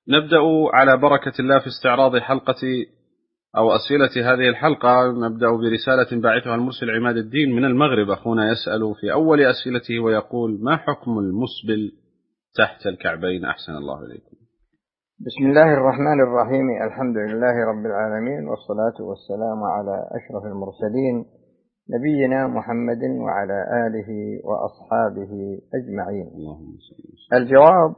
نبدأ على بركة الله في استعراض حلقة أو أسئلة هذه الحلقة. نبدأ برسالة باعثها المرسل عماد الدين من المغرب. أخونا يسأل في أول أسئلته ويقول: ما حكم المسبل تحت الكعبين؟ أحسن الله إليكم. بسم الله الرحمن الرحيم. الحمد لله رب العالمين، والصلاة والسلام على أشرف المرسلين نبينا محمد وعلى آله وأصحابه أجمعين. الجواب: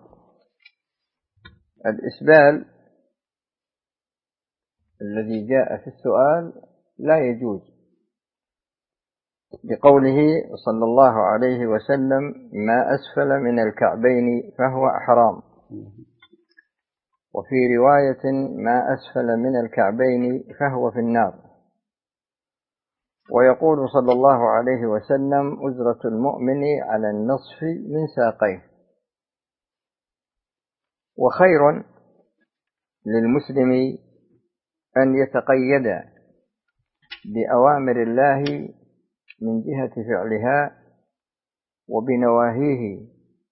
الإسبال الذي جاء في السؤال لا يجوز، بقوله صلى الله عليه وسلم: ما أسفل من الكعبين فهو حرام. وفي رواية: ما أسفل من الكعبين فهو في النار. ويقول صلى الله عليه وسلم: أزرة المؤمن على النصف من ساقيه. وخير للمسلم أن يتقيد بأوامر الله من جهة فعلها وبنواهيه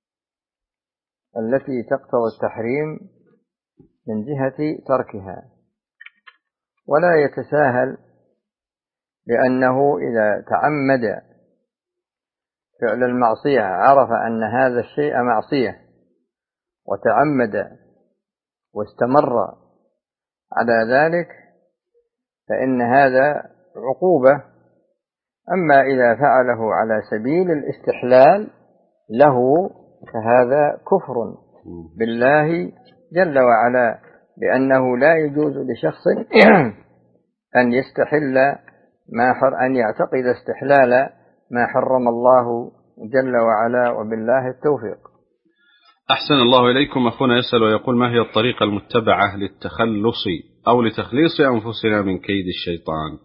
التي تقتضي التحريم من جهة تركها، ولا يتساهل، لأنه إذا تعمد فعل المعصية عرف أن هذا الشيء معصية وتعمد واستمر على ذلك فإن هذا عقوبة. أما إذا فعله على سبيل الاستحلال له فهذا كفر بالله جل وعلا، لأنه لا يجوز لشخص أن يستحل أن يعتقد استحلال ما حرم الله جل وعلا، وبالله التوفيق. أحسن الله إليكم. أخونا يسأل ويقول: ما هي الطريقة المتبعة للتخلص أو لتخليص أنفسنا من كيد الشيطان؟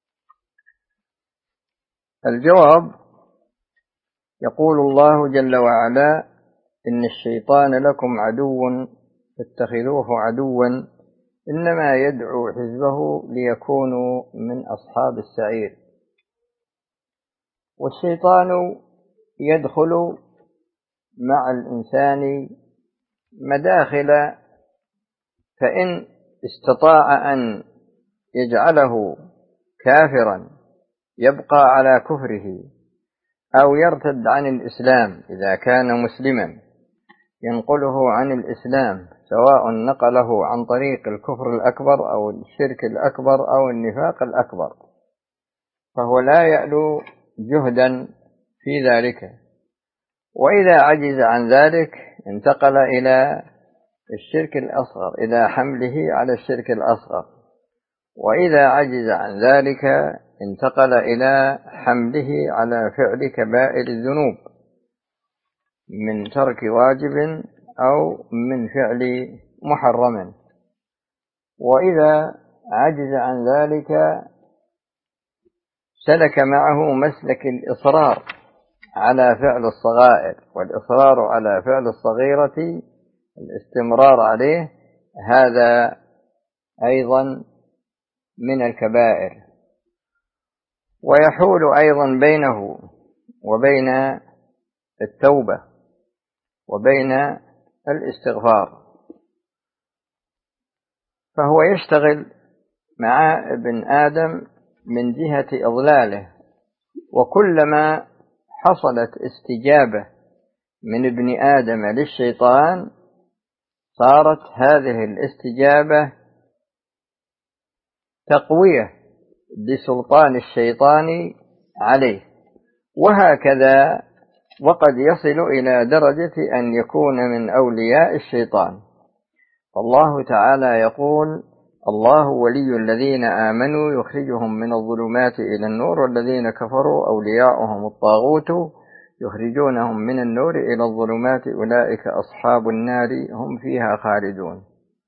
الجواب: يقول الله جل وعلا: إن الشيطان لكم عدو فاتخذوه عدوا إنما يدعو حزبه ليكونوا من أصحاب السعير. والشيطان يدخل مع الإنسان مداخل، فإن استطاع أن يجعله كافرا يبقى على كفره، أو يرتد عن الإسلام إذا كان مسلما ينقله عن الإسلام، سواء نقله عن طريق الكفر الأكبر أو الشرك الأكبر أو النفاق الأكبر، فهو لا يألو جهدا في ذلك. وإذا عجز عن ذلك انتقل إلى الشرك الأصغر، إلى حمله على الشرك الأصغر. وإذا عجز عن ذلك انتقل إلى حمله على فعل كبائر الذنوب من ترك واجب أو من فعل محرم. وإذا عجز عن ذلك سلك معه مسلك الإصرار على فعل الصغائر، والإصرار على فعل الصغيرة الاستمرار عليه، هذا أيضا من الكبائر. ويحول أيضا بينه وبين التوبة وبين الاستغفار، فهو يشتغل مع ابن آدم من جهة إضلاله. وكلما حصلت استجابة من ابن آدم للشيطان صارت هذه الاستجابة تقوية بسلطان الشيطان عليه، وهكذا. وقد يصل إلى درجة أن يكون من أولياء الشيطان. فالله تعالى يقول: الله ولي الذين آمنوا يخرجهم من الظلمات إلى النور، والذين كفروا أولياؤهم الطاغوت يخرجونهم من النور إلى الظلمات، أولئك أصحاب النار هم فيها خالدون.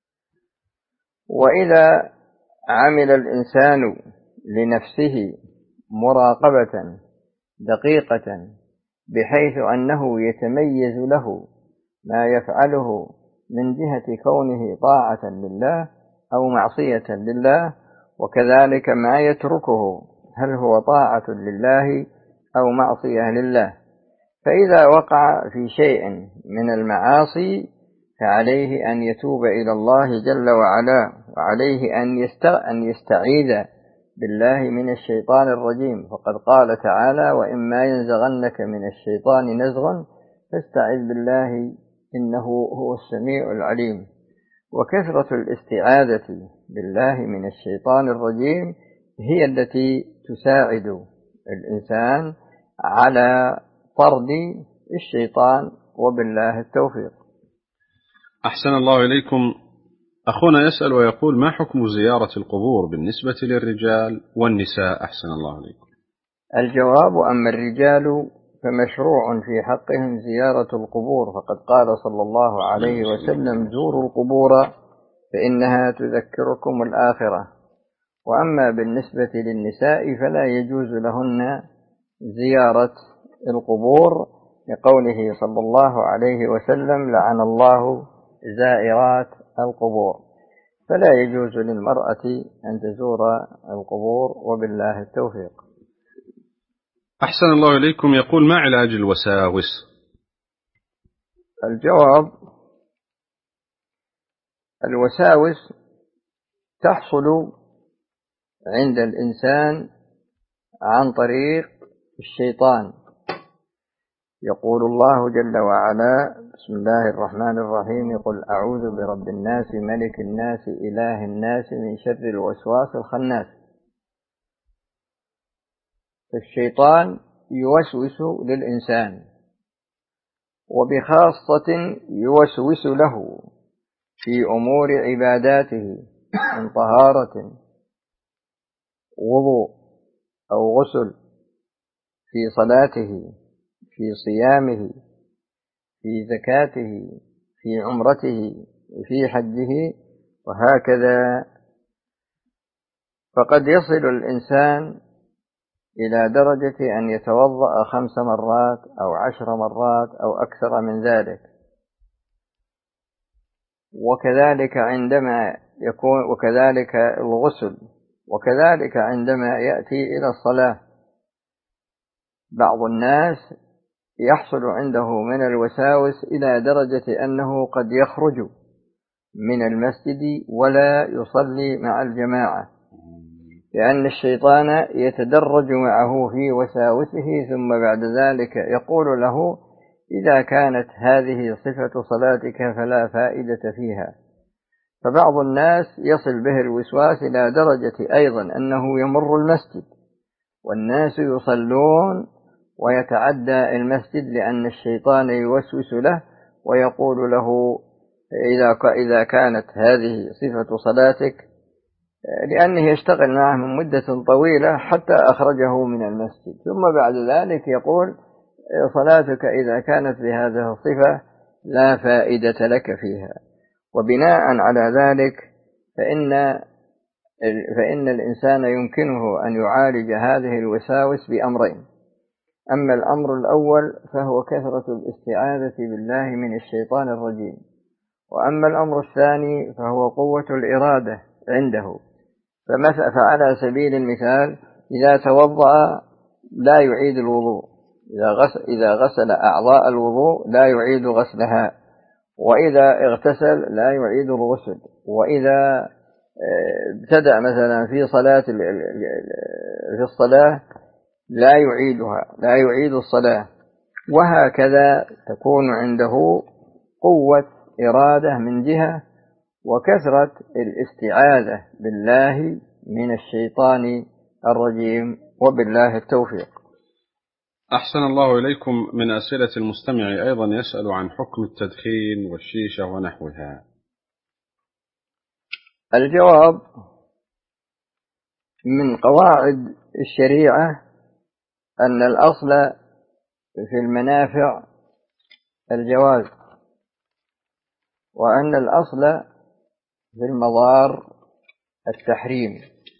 وإذا عمل الإنسان لنفسه مراقبة دقيقة بحيث أنه يتميز له ما يفعله من جهة كونه طاعة لله أو معصية لله، وكذلك ما يتركه هل هو طاعة لله أو معصية لله، فإذا وقع في شيء من المعاصي فعليه أن يتوب إلى الله جل وعلا، وعليه أن يستعيذ بالله من الشيطان الرجيم، فقد قال تعالى: وإما ينزغنك من الشيطان نزغ فاستعذ بالله إنه هو السميع العليم. وكثرة الاستعاذة بالله من الشيطان الرجيم هي التي تساعد الإنسان على طرد الشيطان، وبالله التوفيق. أحسن الله إليكم. أخونا يسأل ويقول: ما حكم زيارة القبور بالنسبة للرجال والنساء؟ أحسن الله إليكم. الجواب: أما الرجال فمشروع في حقهم زيارة القبور، فقد قال صلى الله عليه وسلم: زوروا القبور فإنها تذكركم الآخرة. وأما بالنسبة للنساء فلا يجوز لهن زيارة القبور، لقوله صلى الله عليه وسلم: لعن الله زائرات القبور. فلا يجوز للمرأة أن تزور القبور، وبالله التوفيق. أحسن الله إليكم. يقول: ما علاج الوساوس؟ الجواب: الوساوس تحصل عند الإنسان عن طريق الشيطان. يقول الله جل وعلا: بسم الله الرحمن الرحيم: قل أعوذ برب الناس ملك الناس إله الناس من شر الوسواس الخناس. الشيطان يوسوس للإنسان، وبخاصة يوسوس له في أمور عباداته من طهارة، وضوء أو غسل، في صلاته، في صيامه، في زكاته، في عمرته، في حجه، وهكذا. فقد يصل الإنسان إلى درجة أن يتوضأ 5 مرات أو 10 مرات أو أكثر من ذلك. وكذلك عندما وكذلك الغسل، وكذلك عندما يأتي إلى الصلاة. بعض الناس يحصل عنده من الوساوس إلى درجة أنه قد يخرج من المسجد ولا يصلي مع الجماعة، لأن الشيطان يتدرج معه في وساوسه، ثم بعد ذلك يقول له: إذا كانت هذه صفة صلاتك فلا فائدة فيها. فبعض الناس يصل به الوسواس إلى درجة أيضا أنه يمر المسجد والناس يصلون ويتعدى المسجد، لأن الشيطان يوسوس له ويقول له: إذا كانت هذه صفة صلاتك، لأنه يشتغل معه من مدة طويلة حتى أخرجه من المسجد، ثم بعد ذلك يقول: صلاتك إذا كانت بهذه الصفة لا فائدة لك فيها. وبناء على ذلك فإن الإنسان يمكنه أن يعالج هذه الوساوس بأمرين: أما الأمر الأول فهو كثرة الاستعاذة بالله من الشيطان الرجيم، وأما الأمر الثاني فهو قوة الإرادة عنده. فعلى سبيل المثال إذا توضأ لا يعيد الوضوء، إذا غسل أعضاء الوضوء لا يعيد غسلها، وإذا اغتسل لا يعيد الغسل، وإذا ابتدأ مثلا في الصلاة لا يعيدها، لا يعيد الصلاة، وهكذا تكون عنده قوة إرادة من جهة، وكثرة الاستعاذة بالله من الشيطان الرجيم، وبالله التوفيق. أحسن الله إليكم. من أسئلة المستمع أيضا يسأل عن حكم التدخين والشيشة ونحوها. الجواب: من قواعد الشريعة أن الأصل في المنافع الجواز، وأن الأصل في المضار التحريم.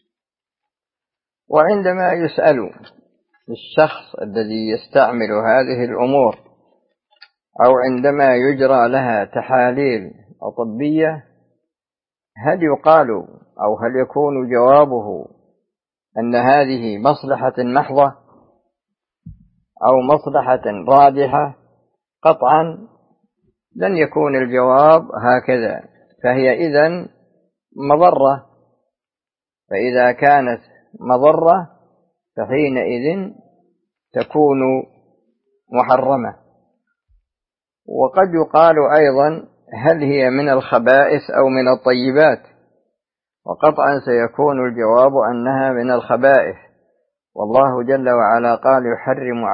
وعندما يسأل الشخص الذي يستعمل هذه الأمور، أو عندما يجرى لها تحاليل طبية، هل يقال أو هل يكون جوابه أن هذه مصلحة محضة أو مصلحة راجحة؟ قطعا لن يكون الجواب هكذا، فهي إذن مضرة. فإذا كانت مضرة فحينئذ تكون محرمة. وقد يقال أيضا هل هي من الخبائث أو من الطيبات؟ وقطعا سيكون الجواب أنها من الخبائث، والله جل وعلا قال يحرم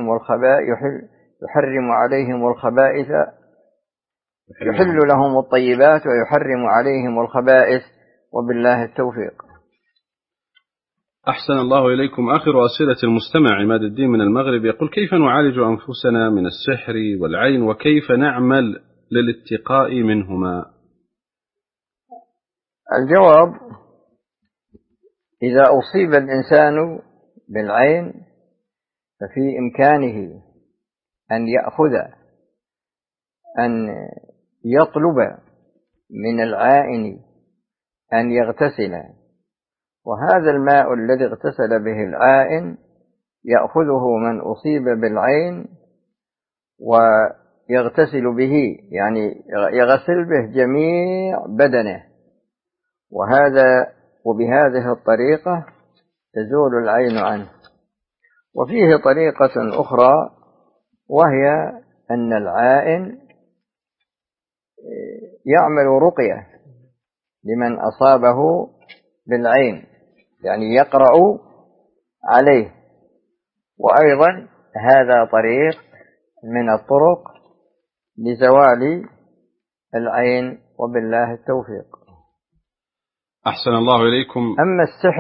عليهم الخبائث، يحل لهم الطيبات ويحرم عليهم الخبائث، وبالله التوفيق. أحسن الله إليكم. آخر أسئلة المستمع عماد الدين من المغرب يقول: كيف نعالج أنفسنا من السحر والعين، وكيف نعمل للاتقاء منهما؟ الجواب: إذا أصيب الإنسان بالعين ففي إمكانه أن يطلب من العائن أن يغتسل، وهذا الماء الذي اغتسل به العائن يأخذه من أصيب بالعين ويغتسل به، يعني يغسل به جميع بدنه، وبهذه الطريقة تزول العين عنه. وفيه طريقة أخرى، وهي أن العائن يعمل رقية لمن أصابه بالعين، يعني يقرأ عليه، وأيضا هذا طريق من الطرق لزوال العين، وبالله التوفيق. أحسن الله إليكم. أما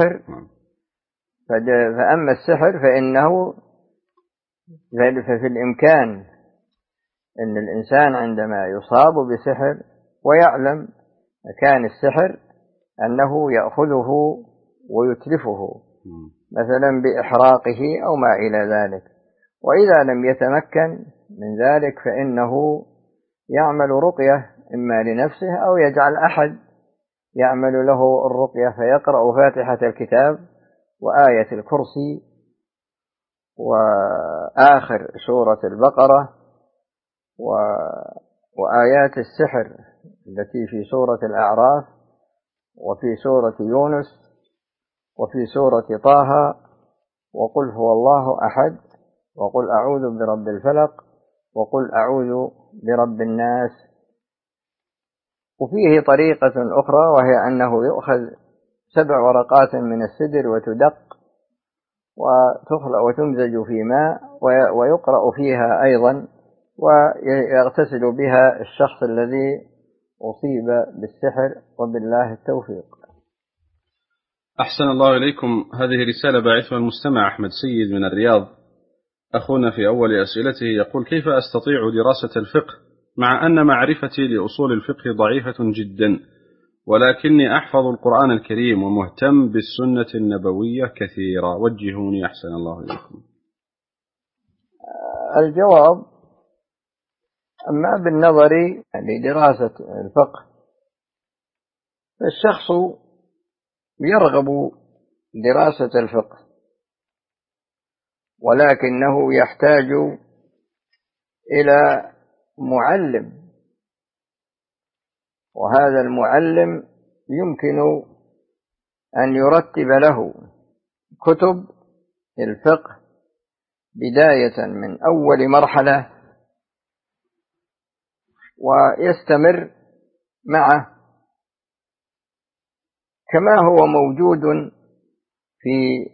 السحر فإنه ففي الإمكان أن الإنسان عندما يصاب بسحر ويعلم مكان السحر أنه يأخذه ويتلفه، مثلا بإحراقه أو ما إلى ذلك. وإذا لم يتمكن من ذلك فإنه يعمل رقية إما لنفسه أو يجعل أحد يعمل له الرقية، فيقرأ فاتحة الكتاب وآية الكرسي وآخر سورة البقرة وآيات السحر التي في سورة الأعراف وفي سورة يونس وفي سورة طه، وقل هو الله أحد، وقل أعوذ برب الفلق، وقل أعوذ برب الناس. وفيه طريقة أخرى، وهي أنه يؤخذ 7 ورقات من السدر وتدق وتمزج في ماء ويقرأ فيها أيضا، ويغتسل بها الشخص الذي أصيب بالسحر، وبالله التوفيق. أحسن الله إليكم. هذه رسالة باعثها المستمع أحمد سيد من الرياض. أخونا في أول أسئلته يقول: كيف أستطيع دراسة الفقه مع أن معرفتي لأصول الفقه ضعيفة جدا، ولكني أحفظ القرآن الكريم ومهتم بالسنة النبوية كثيرا، وجهوني أحسن الله إليكم. الجواب: أما بالنظر لدراسة الفقه فالشخص يرغب دراسة الفقه، ولكنه يحتاج إلى معلم، وهذا المعلم يمكن أن يرتب له كتب الفقه بداية من أول مرحلة ويستمر معه، كما هو موجود في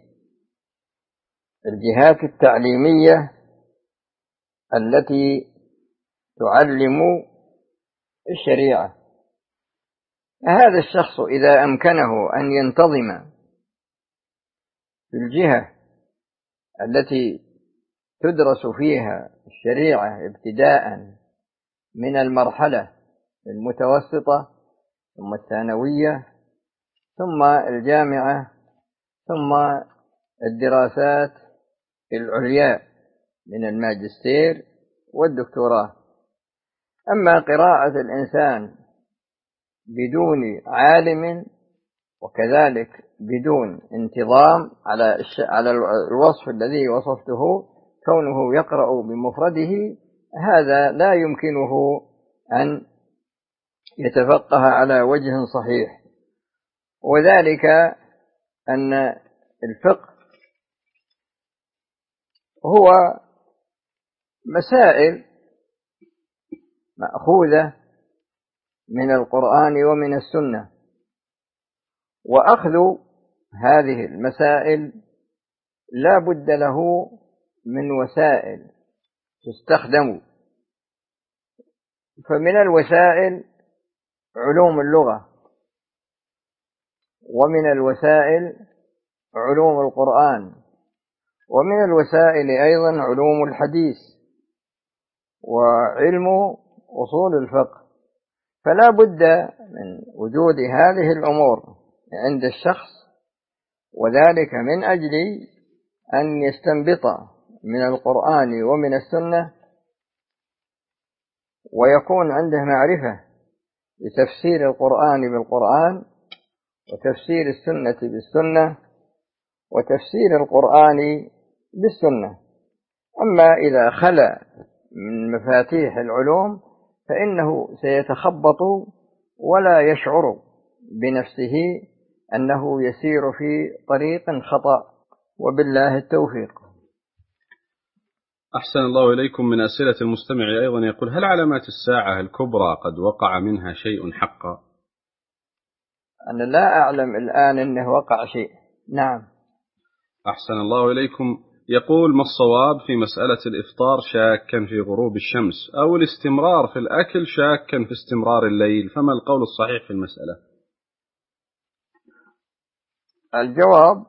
الجهات التعليمية التي تعلم الشريعة. هذا الشخص إذا أمكنه أن ينتظم في الجهة التي تدرس فيها الشريعة ابتداء من المرحلة المتوسطة ثم الثانوية ثم الجامعة ثم الدراسات العليا من الماجستير والدكتوراه. أما قراءة الإنسان بدون عالم وكذلك بدون انتظام على الوصف الذي وصفته، كونه يقرأ بمفرده، هذا لا يمكنه أن يتفقه على وجه صحيح، وذلك أن الفقه هو مسائل مأخوذة من القرآن ومن السنة، وأخذ هذه المسائل لا بد له من وسائل تستخدم، فمن الوسائل علوم اللغة، ومن الوسائل علوم القرآن، ومن الوسائل أيضا علوم الحديث وعلم أصول الفقه. فلا بد من وجود هذه الأمور عند الشخص، وذلك من أجل أن يستنبط من القرآن ومن السنة، ويكون عنده معرفة بتفسير القرآن بالقرآن، وتفسير السنة بالسنة، وتفسير القرآن بالسنة. أما إذا خلا من مفاتيح العلوم فإنه سيتخبط ولا يشعر بنفسه أنه يسير في طريق خطأ، وبالله التوفيق. أحسن الله إليكم. من أسئلة المستمع أيضا يقول: هل علامات الساعة الكبرى قد وقع منها شيء حقا؟ أنا لا أعلم الآن أنه وقع شيء. نعم. أحسن الله إليكم. يقول: ما الصواب في مسألة الإفطار شاكا في غروب الشمس، أو الاستمرار في الأكل شاكا في استمرار الليل، فما القول الصحيح في المسألة؟ الجواب: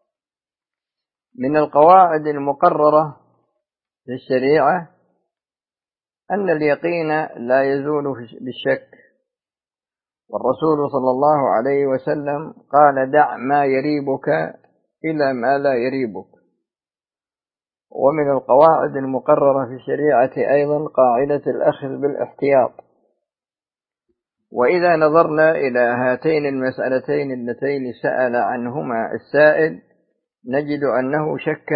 من القواعد المقررة في الشريعة أن اليقين لا يزول بالشك، والرسول صلى الله عليه وسلم قال: دع ما يريبك إلى ما لا يريبك. ومن القواعد المقررة في الشريعة أيضا قاعدة الأخذ بالاحتياط. وإذا نظرنا إلى هاتين المسألتين اللتين سأل عنهما السائل، نجد أنه شك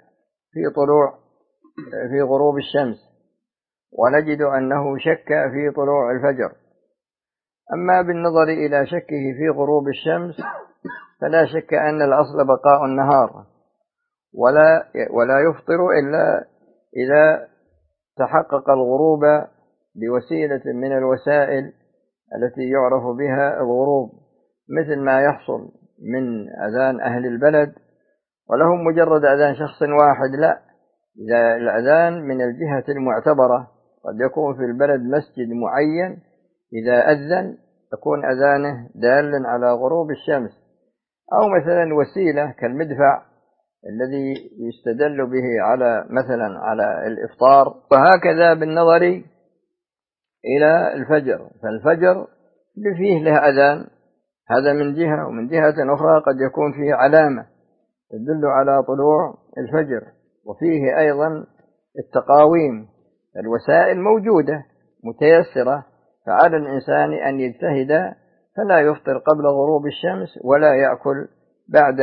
في غروب الشمس، ونجد أنه شك في طلوع الفجر. أما بالنظر إلى شكه في غروب الشمس فلا شك أن الأصل بقاء النهار، ولا يفطر إلا إذا تحقق الغروب بوسيلة من الوسائل التي يعرف بها الغروب، مثل ما يحصل من أذان أهل البلد، ولهم مجرد أذان شخص واحد، لا، إذا الأذان من الجهة المعتبرة، قد يكون في البلد مسجد معين إذا أذن يكون أذانه دالا على غروب الشمس، أو مثلا وسيلة كالمدفع الذي يستدل به مثلا على الإفطار. وهكذا بالنظر إلى الفجر، فالفجر فيه له أذان، هذا من جهة، ومن جهة أخرى قد يكون فيه علامة تدل على طلوع الفجر، وفيه أيضا التقاويم. الوسائل موجودة متيسرة، فعلى الإنسان أن يجتهد فلا يفطر قبل غروب الشمس، ولا يأكل بعد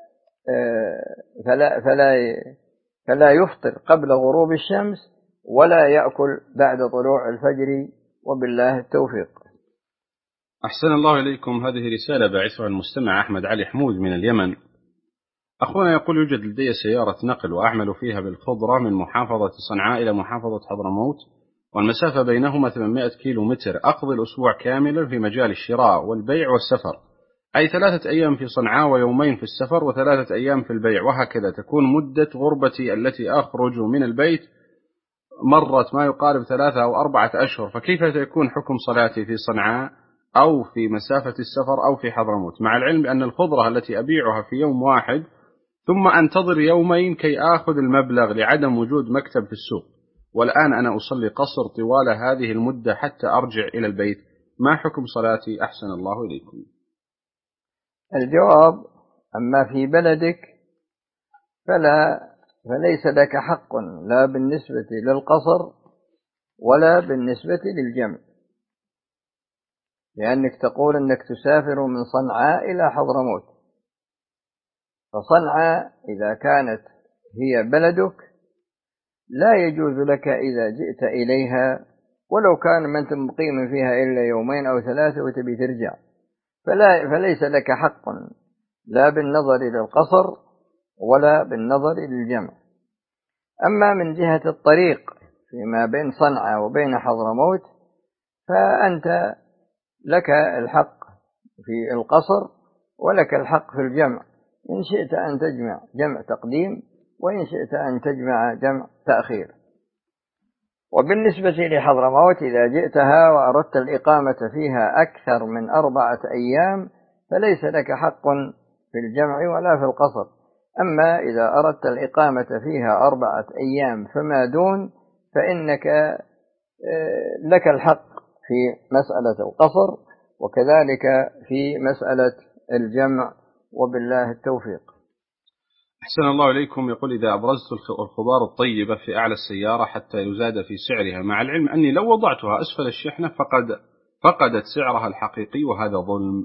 فلا يفطر قبل غروب الشمس، ولا يأكل بعد طلوع الفجر، وبالله التوفيق. أحسن الله إليكم. هذه رسالة باعثها المستمع أحمد علي حمود من اليمن. أخونا يقول: يوجد لدي سيارة نقل وأعمل فيها بالخضرة من محافظة صنعاء إلى محافظة حضرموت، والمسافة بينهما 800 كيلو متر. أقضي الأسبوع كاملا في مجال الشراء والبيع والسفر، أي 3 أيام في صنعاء ويومين في السفر و3 أيام في البيع، وهكذا تكون مدة غربتي التي أخرج من البيت مرت ما يقارب 3 أو 4 أشهر. فكيف سيكون حكم صلاتي في صنعاء أو في مسافة السفر أو في حضرموت، مع العلم بأن الخضرة التي أبيعها في يوم واحد ثم أنتظر يومين كي آخذ المبلغ لعدم وجود مكتب في السوق، والآن أنا أصلي قصر طوال هذه المدة حتى أرجع إلى البيت، ما حكم صلاتي؟ أحسن الله إليكم. الجواب: أما في بلدك فليس لك حق لا بالنسبة للقصر ولا بالنسبة للجمع، لأنك تقول أنك تسافر من صنعاء إلى حضرموت، فصنعاء إذا كانت هي بلدك لا يجوز لك إذا جئت إليها ولو كان ما أنت مقيم فيها إلا يومين أو ثلاثة وتبي ترجع، فليس لك حق لا بالنظر إلى القصر ولا بالنظر إلى الجمع. أما من جهة الطريق فيما بين صنعاء وبين حضرموت فأنت لك الحق في القصر ولك الحق في الجمع، إن شئت أن تجمع جمع تقديم وإن شئت أن تجمع جمع تأخير. وبالنسبة لحضرموت إذا جئتها وأردت الإقامة فيها أكثر من 4 أيام فليس لك حق في الجمع ولا في القصر. أما إذا أردت الإقامة فيها 4 أيام فما دون فإنك لك الحق في مسألة القصر وكذلك في مسألة الجمع، وبالله التوفيق. أحسن الله إليكم. يقول إذا أبرزت الخضار الطيبة في أعلى السيارة حتى يزاد في سعرها، مع العلم أني لو وضعتها أسفل الشحنة فقدت سعرها الحقيقي وهذا ظلم.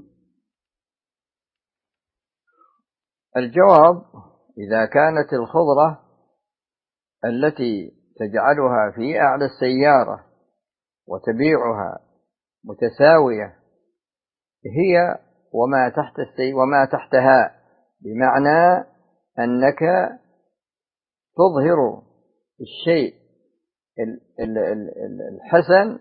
الجواب: إذا كانت الخضرة التي تجعلها في أعلى السيارة وتبيعها متساوية هي وما تحتها، بمعنى أنك تظهر الشيء الحسن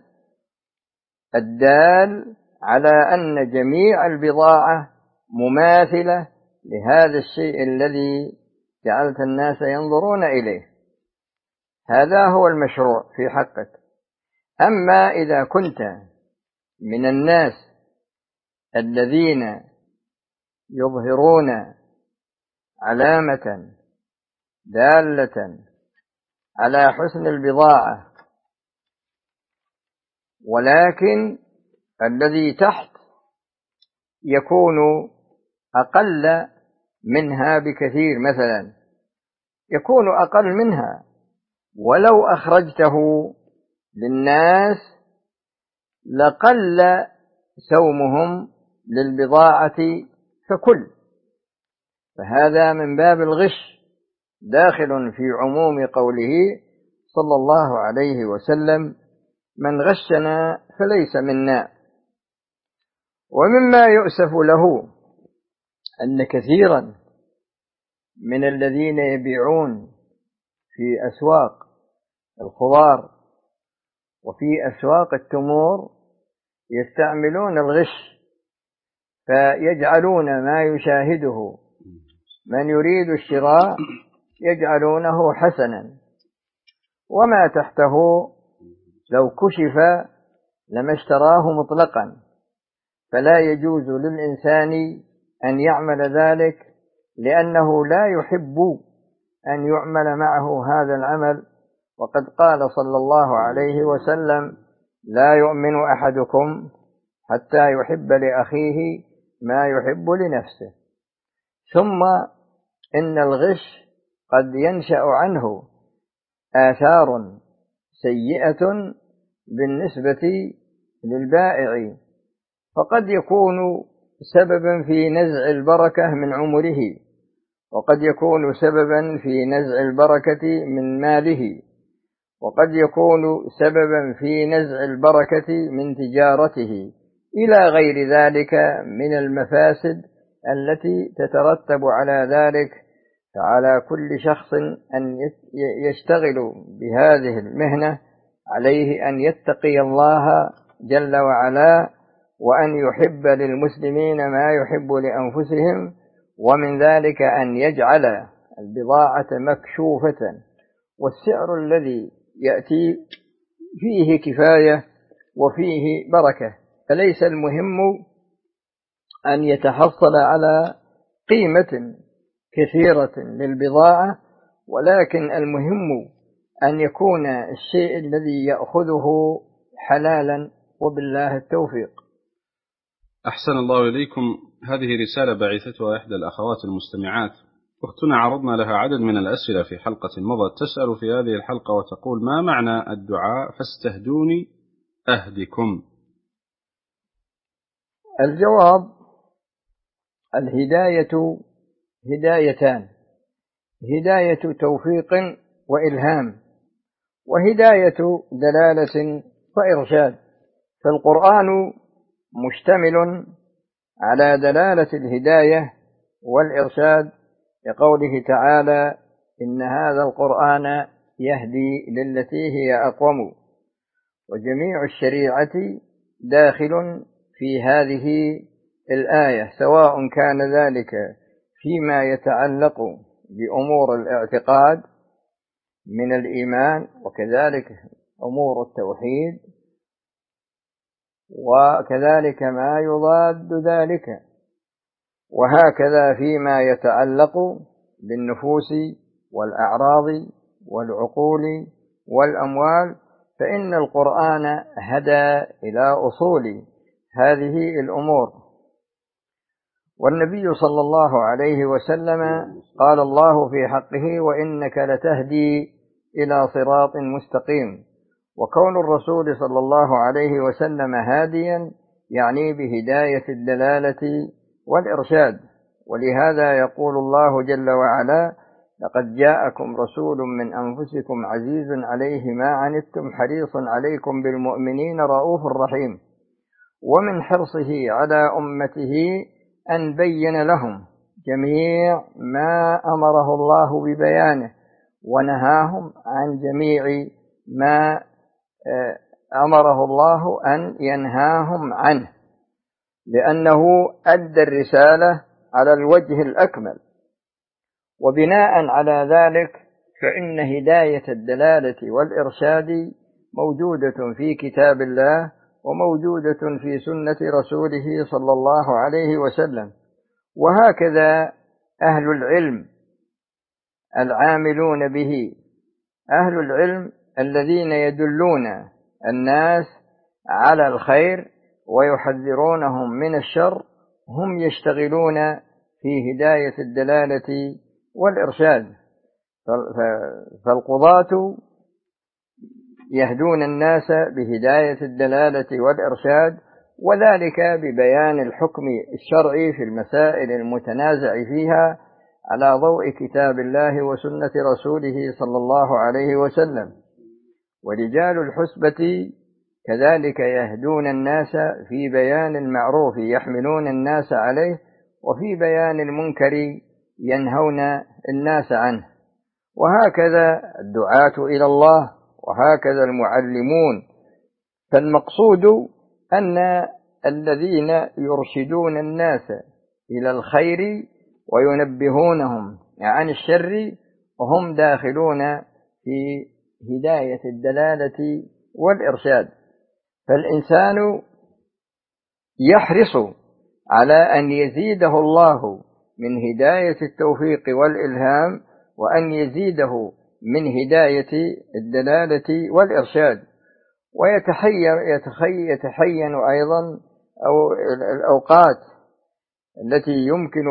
الدال على أن جميع البضاعة مماثلة لهذا الشيء الذي جعلت الناس ينظرون إليه، هذا هو المشروع في حقك. أما إذا كنت من الناس الذين يظهرون علامة دالة على حسن البضاعة ولكن الذي تحت يكون أقل منها بكثير، مثلا يكون أقل منها ولو أخرجته للناس لقل سومهم للبضاعة ككل، فهذا من باب الغش داخل في عموم قوله صلى الله عليه وسلم: من غشنا فليس منا. ومما يؤسف له أن كثيرا من الذين يبيعون في أسواق الخضار وفي أسواق التمور يستعملون الغش، فيجعلون ما يشاهده من يريد الشراء يجعلونه حسنا، وما تحته لو كشف لما اشتراه مطلقا، فلا يجوز للإنسان أن يعمل ذلك لأنه لا يحب أن يعمل معه هذا العمل. وقد قال صلى الله عليه وسلم: لا يؤمن أحدكم حتى يحب لأخيه ما يحب لنفسه. ثم إن الغش قد ينشأ عنه آثار سيئة بالنسبة للبائع، فقد يكون سببا في نزع البركة من عمره، وقد يكون سببا في نزع البركة من ماله، وقد يكون سببا في نزع البركة من تجارته، إلى غير ذلك من المفاسد التي تترتب على ذلك. فعلى كل شخص أن يشتغل بهذه المهنة عليه أن يتقي الله جل وعلا، وأن يحب للمسلمين ما يحب لأنفسهم، ومن ذلك أن يجعل البضاعة مكشوفة والسعر الذي يأتي فيه كفاية وفيه بركة، فليس المهم أن يتحصل على قيمة كثيرة للبضاعة، ولكن المهم أن يكون الشيء الذي يأخذه حلالا، وبالله التوفيق. أحسن الله إليكم. هذه رسالة بعثتها إحدى الأخوات المستمعات، أختنا عرضنا لها عدد من الأسئلة في حلقة مضت، تسأل في هذه الحلقة وتقول: ما معنى الدعاء فاستهدوني أهدكم؟ الجواب: الهداية هدايتان: هداية توفيق وإلهام، وهداية دلالة وإرشاد. فالقرآن مشتمل على دلالة الهداية والإرشاد، لقوله تعالى: إن هذا القرآن يهدي للتي هي أقوم. وجميع الشريعة داخل في هذه الآية، سواء كان ذلك فيما يتعلق بأمور الاعتقاد من الإيمان، وكذلك أمور التوحيد، وكذلك ما يضاد ذلك، وهكذا فيما يتعلق بالنفوس والأعراض والعقول والأموال، فإن القرآن هدى إلى أصول هذه الأمور. والنبي صلى الله عليه وسلم قال الله في حقه: وإنك لتهدي إلى صراط مستقيم. وكون الرسول صلى الله عليه وسلم هاديا يعني بهداية الدلالة والإرشاد. ولهذا يقول الله جل وعلا: لقد جاءكم رسول من أنفسكم عزيز عليه ما عنتم حريص عليكم بالمؤمنين رؤوف رحيم. ومن حرصه على أمته أن بين لهم جميع ما أمره الله ببيانه، ونهاهم عن جميع ما أمره الله أن ينهاهم عنه، لأنه أدى الرسالة على الوجه الأكمل. وبناء على ذلك فإن هداية الدلالة والإرشاد موجودة في كتاب الله، وموجودة في سنة رسوله صلى الله عليه وسلم. وهكذا أهل العلم العاملون به، أهل العلم الذين يدلون الناس على الخير ويحذرونهم من الشر، هم يشتغلون في هداية الدلالة والإرشاد. فالقضاة يهدون الناس بهداية الدلالة والإرشاد، وذلك ببيان الحكم الشرعي في المسائل المتنازع فيها على ضوء كتاب الله وسنة رسوله صلى الله عليه وسلم. ورجال الحسبة كذلك يهدون الناس في بيان المعروف يحملون الناس عليه، وفي بيان المنكر ينهون الناس عنه. وهكذا الدعاة إلى الله، وهكذا المعلمون. فالمقصود أن الذين يرشدون الناس إلى الخير وينبهونهم عن الشر هم داخلون في هداية الدلالة والإرشاد. فالإنسان يحرص على أن يزيده الله من هداية التوفيق والإلهام، وأن يزيده من هداية الدلالة والإرشاد. ويتحين أيضا أو الأوقات التي يمكن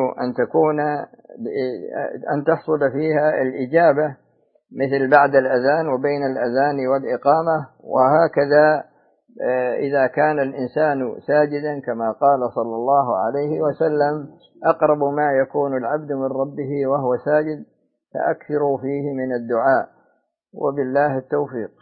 أن تحصل فيها الإجابة، مثل بعد الأذان وبين الأذان والإقامة. وهكذا إذا كان الإنسان ساجدا، كما قال صلى الله عليه وسلم: أقرب ما يكون العبد من ربه وهو ساجد، فأكثروا فيه من الدعاء. وبالله التوفيق.